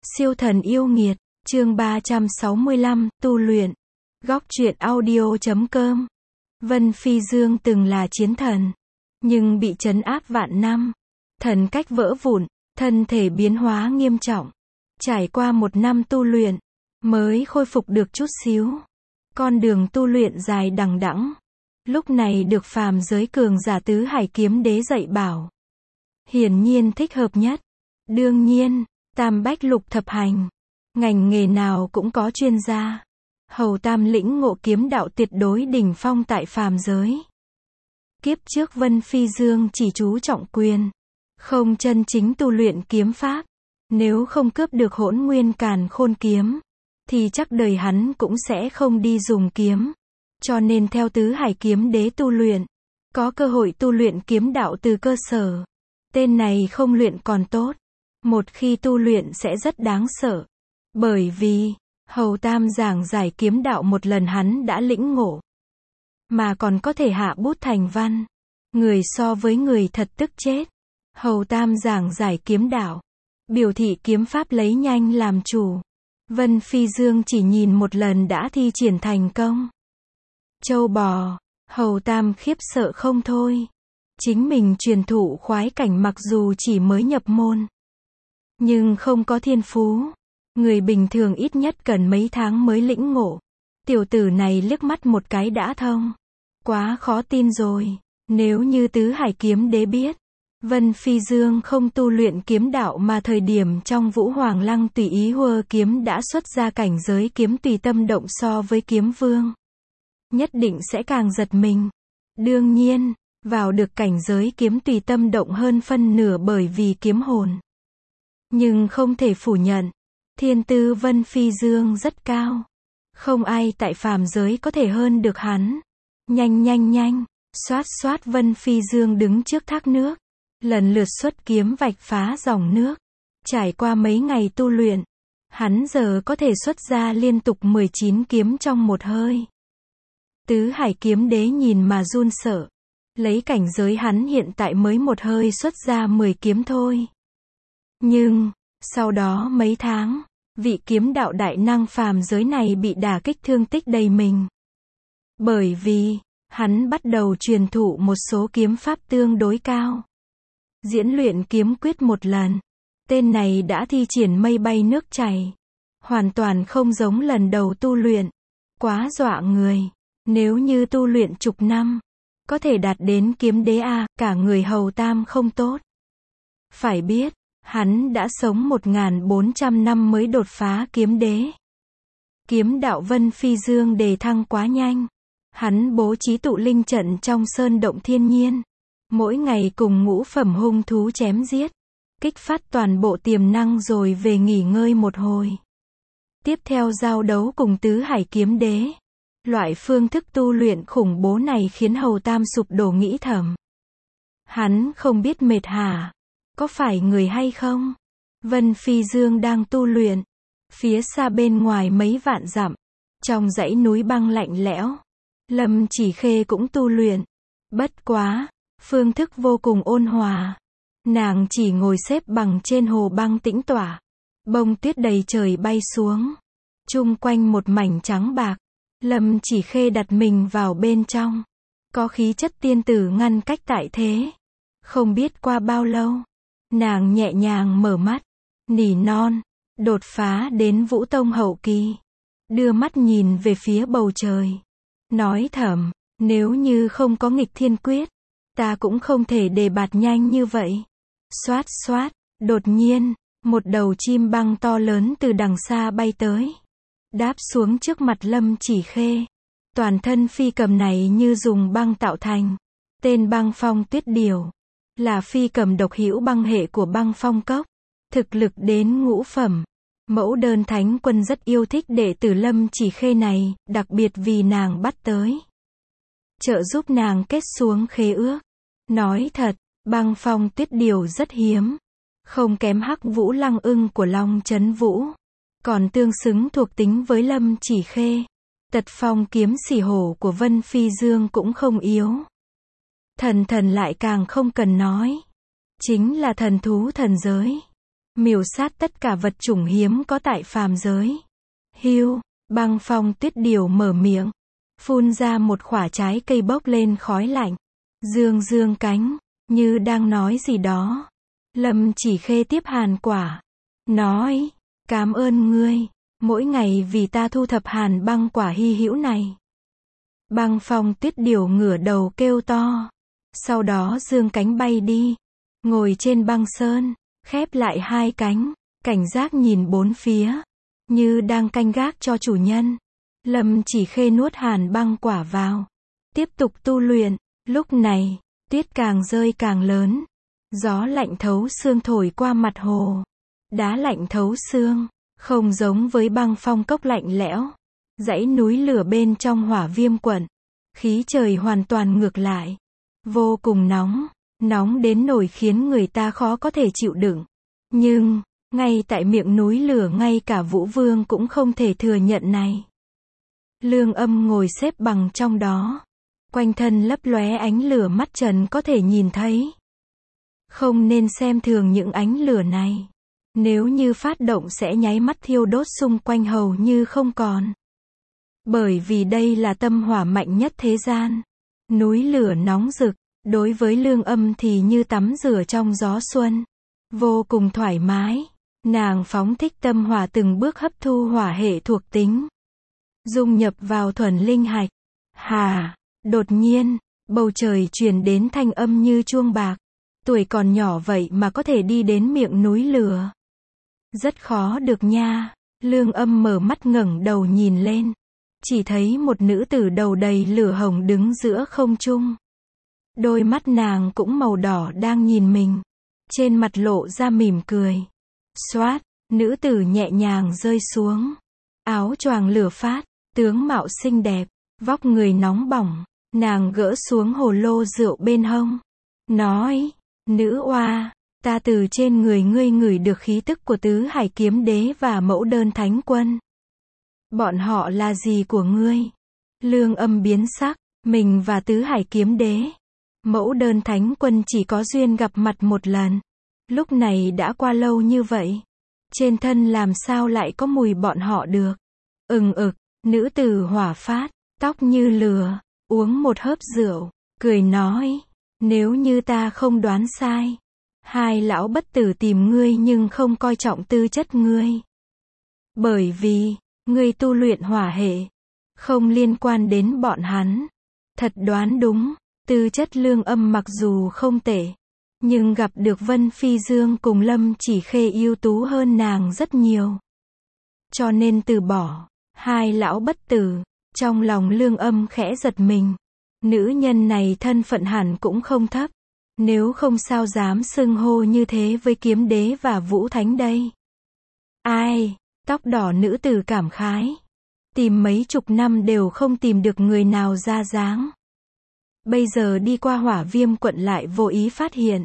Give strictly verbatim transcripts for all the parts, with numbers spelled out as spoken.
Siêu thần yêu nghiệt, chương ba trăm sáu mươi lăm, tu luyện. Góc truyện audio chấm com. Vân Phi Dương từng là chiến thần, nhưng bị trấn áp vạn năm, thần cách vỡ vụn, thân thể biến hóa nghiêm trọng. Trải qua một năm tu luyện, mới khôi phục được chút xíu. Con đường tu luyện dài đằng đẵng, lúc này được phàm giới cường giả tứ hải kiếm đế dạy bảo. Hiển nhiên thích hợp nhất. Đương nhiên, tam bách lục thập hành, ngành nghề nào cũng có chuyên gia. Hầu Tam lĩnh ngộ kiếm đạo tuyệt đối đỉnh phong tại phàm giới. Kiếp trước Vân Phi Dương chỉ chú trọng quyền, không chân chính tu luyện kiếm pháp. Nếu không cướp được Hỗn Nguyên Càn Khôn kiếm, thì chắc đời hắn cũng sẽ không đi dùng kiếm. Cho nên theo tứ hải kiếm đế tu luyện, có cơ hội tu luyện kiếm đạo từ cơ sở. Tên này không luyện còn tốt, một khi tu luyện sẽ rất đáng sợ. Bởi vì, Hầu Tam giảng giải kiếm đạo một lần hắn đã lĩnh ngộ, mà còn có thể hạ bút thành văn. Người so với người thật tức chết. Hầu Tam giảng giải kiếm đạo, biểu thị kiếm pháp lấy nhanh làm chủ. Vân Phi Dương chỉ nhìn một lần đã thi triển thành công. Châu bò, Hầu Tam khiếp sợ không thôi. Chính mình truyền thụ khoái cảnh mặc dù chỉ mới nhập môn, nhưng không có thiên phú. Người bình thường ít nhất cần mấy tháng mới lĩnh ngộ. Tiểu tử này liếc mắt một cái đã thông. Quá khó tin rồi. Nếu như tứ hải kiếm đế biết Vân Phi Dương không tu luyện kiếm đạo mà thời điểm trong Vũ Hoàng Lăng tùy ý hùa kiếm đã xuất ra cảnh giới kiếm tùy tâm động so với kiếm vương, nhất định sẽ càng giật mình. Đương nhiên, vào được cảnh giới kiếm tùy tâm động hơn phân nửa bởi vì kiếm hồn. Nhưng không thể phủ nhận, thiên tư Vân Phi Dương rất cao. Không ai tại phàm giới có thể hơn được hắn. Nhanh nhanh nhanh, xoát xoát Vân Phi Dương đứng trước thác nước, lần lượt xuất kiếm vạch phá dòng nước. Trải qua mấy ngày tu luyện, hắn giờ có thể xuất ra liên tục mười chín kiếm trong một hơi. Tứ hải kiếm đế nhìn mà run sợ. Lấy cảnh giới hắn hiện tại mới một hơi xuất ra mười kiếm thôi. Nhưng, sau đó mấy tháng, vị kiếm đạo đại năng phàm giới này bị đả kích thương tích đầy mình. Bởi vì, hắn bắt đầu truyền thụ một số kiếm pháp tương đối cao. Diễn luyện kiếm quyết một lần, tên này đã thi triển mây bay nước chảy. Hoàn toàn không giống lần đầu tu luyện. Quá dọa người. Nếu như tu luyện chục năm, có thể đạt đến kiếm đế a, cả người Hầu Tam không tốt. Phải biết, hắn đã sống một nghìn bốn trăm năm mới đột phá kiếm đế. Kiếm đạo Vân Phi Dương đề thăng quá nhanh. Hắn bố trí tụ linh trận trong sơn động thiên nhiên. Mỗi ngày cùng ngũ phẩm hung thú chém giết. Kích phát toàn bộ tiềm năng rồi về nghỉ ngơi một hồi. Tiếp theo giao đấu cùng tứ hải kiếm đế. Loại phương thức tu luyện khủng bố này khiến Hầu Tam sụp đổ nghĩ thầm. Hắn không biết mệt hả? Có phải người hay không? Vân Phi Dương đang tu luyện. Phía xa bên ngoài mấy vạn dặm, trong dãy núi băng lạnh lẽo, Lâm Chỉ Khê cũng tu luyện. Bất quá, phương thức vô cùng ôn hòa. Nàng chỉ ngồi xếp bằng trên hồ băng tĩnh tỏa. Bông tuyết đầy trời bay xuống. Chung quanh một mảnh trắng bạc. Lâm Chỉ Khê đặt mình vào bên trong. Có khí chất tiên tử ngăn cách tại thế. Không biết qua bao lâu, nàng nhẹ nhàng mở mắt, nỉ non, đột phá đến Vũ Tông hậu kỳ. Đưa mắt nhìn về phía bầu trời. Nói thầm, nếu như không có nghịch thiên quyết, ta cũng không thể đề bạt nhanh như vậy. Xoát xoát, đột nhiên, một đầu chim băng to lớn từ đằng xa bay tới. Đáp xuống trước mặt Lâm Chỉ Khê. Toàn thân phi cầm này như dùng băng tạo thành. Tên Băng Phong Tuyết Điểu. Là phi cầm độc hữu băng hệ của Băng Phong Cốc. Thực lực đến ngũ phẩm. Mẫu đơn thánh quân rất yêu thích đệ tử Lâm Chỉ Khê này, đặc biệt vì nàng bắt tới. Trợ giúp nàng kết xuống khế ước. Nói thật, Băng Phong Tuyết Điểu rất hiếm. Không kém Hắc Vũ Lăng Ưng của Long Chấn Vũ. Còn tương xứng thuộc tính với Lâm Chỉ Khê. Tật phong kiếm xỉ hổ của Vân Phi Dương cũng không yếu. Thần thần lại càng không cần nói. Chính là thần thú thần giới. miểu sát tất cả vật chủng hiếm có tại phàm giới. Hiu, Băng Phong Tuyết Điểu mở miệng, phun ra một quả trái cây bốc lên khói lạnh, dương dương cánh, như đang nói gì đó. Lâm Chỉ Khê tiếp hàn quả, nói, cảm ơn ngươi, mỗi ngày vì ta thu thập hàn băng quả hy hữu này. Băng Phong Tuyết Điểu ngửa đầu kêu to, sau đó dương cánh bay đi, ngồi trên băng sơn, khép lại hai cánh, cảnh giác nhìn bốn phía, như đang canh gác cho chủ nhân. Lâm Chỉ Khê nuốt hàn băng quả vào, tiếp tục tu luyện. Lúc này, tuyết càng rơi càng lớn, gió lạnh thấu xương thổi qua mặt hồ, đá lạnh thấu xương, không giống với băng phong cốc lạnh lẽo, dãy núi lửa bên trong hỏa viêm quận, khí trời hoàn toàn ngược lại, vô cùng nóng, nóng đến nỗi khiến người ta khó có thể chịu đựng. Nhưng, ngay tại miệng núi lửa ngay cả Vũ Vương cũng không thể thừa nhận này. Lương Âm ngồi xếp bằng trong đó, quanh thân lấp lóe ánh lửa mắt trần có thể nhìn thấy. Không nên xem thường những ánh lửa này. Nếu như phát động sẽ nháy mắt thiêu đốt xung quanh hầu như không còn. Bởi vì đây là tâm hỏa mạnh nhất thế gian. Núi lửa nóng rực, đối với Lương Âm thì như tắm rửa trong gió xuân. Vô cùng thoải mái. Nàng phóng thích tâm hỏa từng bước hấp thu hỏa hệ thuộc tính, dung nhập vào thuần linh hạch. Hà, đột nhiên, bầu trời truyền đến thanh âm như chuông bạc. Tuổi còn nhỏ vậy mà có thể đi đến miệng núi lửa. Rất khó được nha. Lương Âm mở mắt ngẩng đầu nhìn lên. Chỉ thấy một nữ tử đầu đầy lửa hồng đứng giữa không trung. Đôi mắt nàng cũng màu đỏ đang nhìn mình. Trên mặt lộ ra mỉm cười. Xoát, nữ tử nhẹ nhàng rơi xuống. Áo choàng lửa phát, tướng mạo xinh đẹp, vóc người nóng bỏng. Nàng gỡ xuống hồ lô rượu bên hông. Nói, nữ oa, ta từ trên người ngươi ngửi được khí tức của Tứ Hải Kiếm Đế và Mẫu Đơn Thánh Quân. Bọn họ là gì của ngươi? Lương Âm biến sắc, mình và Tứ Hải Kiếm Đế, Mẫu Đơn Thánh Quân chỉ có duyên gặp mặt một lần. Lúc này đã qua lâu như vậy. Trên thân làm sao lại có mùi bọn họ được? Ừng ực, nữ tử hỏa phát, tóc như lửa, uống một hớp rượu, cười nói, nếu như ta không đoán sai, hai lão bất tử tìm ngươi nhưng không coi trọng tư chất ngươi. Bởi vì, ngươi tu luyện hỏa hệ, không liên quan đến bọn hắn. Thật đoán đúng, tư chất Lương Âm mặc dù không tệ, nhưng gặp được Vân Phi Dương cùng Lâm Chỉ Khê ưu tú hơn nàng rất nhiều. Cho nên từ bỏ, hai lão bất tử. Trong lòng Lương Âm khẽ giật mình. Nữ nhân này thân phận hẳn cũng không thấp. Nếu không sao dám xưng hô như thế với Kiếm Đế và Vũ Thánh đây. Ai, tóc đỏ nữ tử cảm khái. Tìm mấy chục năm đều không tìm được người nào ra dáng. Bây giờ đi qua hỏa viêm quận lại vô ý phát hiện.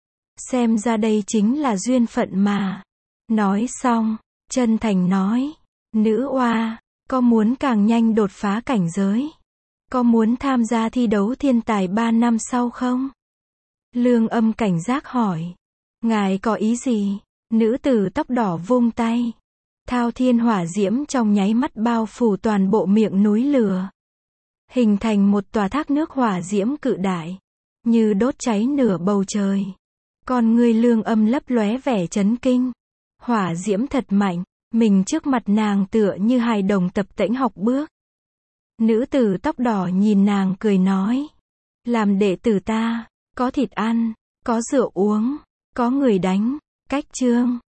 Xem ra đây chính là duyên phận mà. Nói xong, chân thành nói, nữ oa, có muốn càng nhanh đột phá cảnh giới? Có muốn tham gia thi đấu thiên tài ba năm sau không? Lương Âm cảnh giác hỏi. Ngài có ý gì? Nữ tử tóc đỏ vung tay. Thao thiên hỏa diễm trong nháy mắt bao phủ toàn bộ miệng núi lửa. Hình thành một tòa thác nước hỏa diễm cự đại. Như đốt cháy nửa bầu trời. Con người Lương Âm lấp lóe vẻ chấn kinh. Hỏa diễm thật mạnh. Mình trước mặt nàng tựa như hài đồng tập tễnh học bước. Nữ tử tóc đỏ nhìn nàng cười nói. Làm đệ tử ta, có thịt ăn, có rượu uống, có người đánh, cách chương.